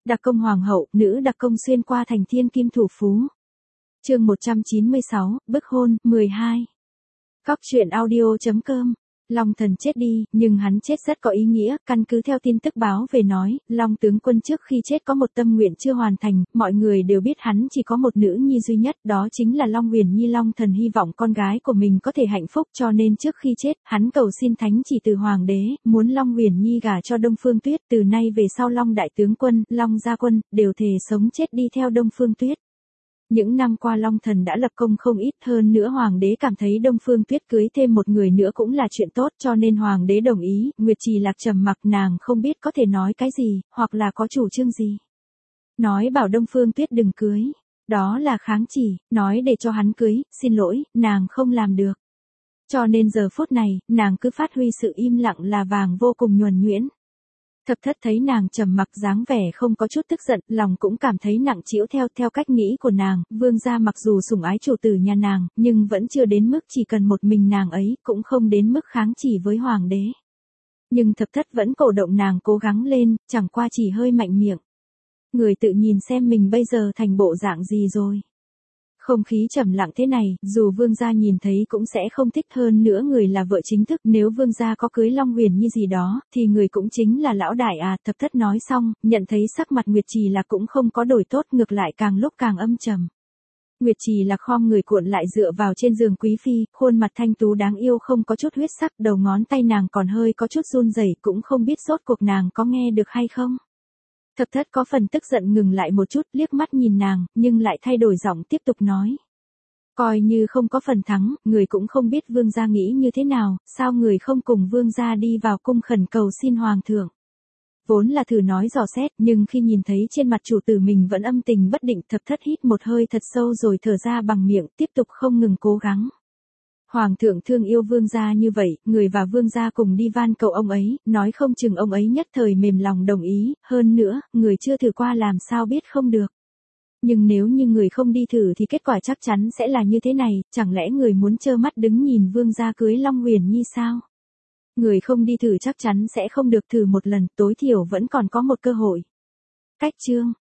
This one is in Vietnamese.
Đặc công hoàng hậu, nữ đặc công xuyên qua thành thiên kim thủ phú. Chương 196, bức hôn, 12. Góc truyện audio.com. Long thần chết đi, nhưng hắn chết rất có ý nghĩa, căn cứ theo tin tức báo về nói, Long tướng quân trước khi chết có một tâm nguyện chưa hoàn thành, mọi người đều biết hắn chỉ có một nữ nhi duy nhất, đó chính là Long Huyền Nhi. Long thần hy vọng con gái của mình có thể hạnh phúc, cho nên trước khi chết, hắn cầu xin thánh chỉ từ hoàng đế, muốn Long Huyền Nhi gả cho Đông Phương Tuyết, từ nay về sau Long đại tướng quân, Long gia quân, đều thề sống chết đi theo Đông Phương Tuyết. Những năm qua Long thần đã lập công không ít, hơn nữa hoàng đế cảm thấy Đông Phương Tuyết cưới thêm một người nữa cũng là chuyện tốt, cho nên hoàng đế đồng ý. Nguyệt Trì Lạc trầm mặc, nàng không biết có thể nói cái gì, hoặc là có chủ trương gì. Nói bảo Đông Phương Tuyết đừng cưới, đó là kháng chỉ, nói để cho hắn cưới, xin lỗi, nàng không làm được. Cho nên giờ phút này, nàng cứ phát huy sự im lặng là vàng vô cùng nhuần nhuyễn. Thập thất thấy nàng trầm mặc dáng vẻ không có chút tức giận, lòng cũng cảm thấy nặng trĩu. Theo cách nghĩ của nàng, vương gia mặc dù sủng ái chủ tử nhà nàng, nhưng vẫn chưa đến mức chỉ cần một mình nàng ấy, cũng không đến mức kháng chỉ với hoàng đế. Nhưng thập thất vẫn cổ động nàng cố gắng lên, chẳng qua chỉ hơi mạnh miệng. Người tự nhìn xem mình bây giờ thành bộ dạng gì rồi. Không khí trầm lặng thế này, dù vương gia nhìn thấy cũng sẽ không thích, hơn nữa người là vợ chính thức, nếu vương gia có cưới Long Huyền Nhi gì đó, thì người cũng chính là lão đại à. Thập thất nói xong, nhận thấy sắc mặt Nguyệt Trì Lạc cũng không có đổi tốt, ngược lại càng lúc càng âm trầm. Nguyệt Trì Lạc khom người cuộn lại dựa vào trên giường quý phi, khuôn mặt thanh tú đáng yêu không có chút huyết sắc, đầu ngón tay nàng còn hơi có chút run rẩy, cũng không biết rốt cuộc nàng có nghe được hay không. Thập thất có phần tức giận ngừng lại một chút, liếc mắt nhìn nàng, nhưng lại thay đổi giọng tiếp tục nói. Coi như không có phần thắng, người cũng không biết vương gia nghĩ như thế nào, sao người không cùng vương gia đi vào cung khẩn cầu xin hoàng thượng. Vốn là thử nói dò xét, nhưng khi nhìn thấy trên mặt chủ tử mình vẫn âm tình bất định, thập thất hít một hơi thật sâu rồi thở ra bằng miệng, tiếp tục không ngừng cố gắng. Hoàng thượng thương yêu vương gia như vậy, người và vương gia cùng đi van cầu ông ấy, nói không chừng ông ấy nhất thời mềm lòng đồng ý, hơn nữa, người chưa thử qua làm sao biết không được. Nhưng nếu như người không đi thử thì kết quả chắc chắn sẽ là như thế này, chẳng lẽ người muốn trơ mắt đứng nhìn vương gia cưới Long Huyền Nhi sao? Người không đi thử chắc chắn sẽ không được, thử một lần, tối thiểu vẫn còn có một cơ hội. Cách chương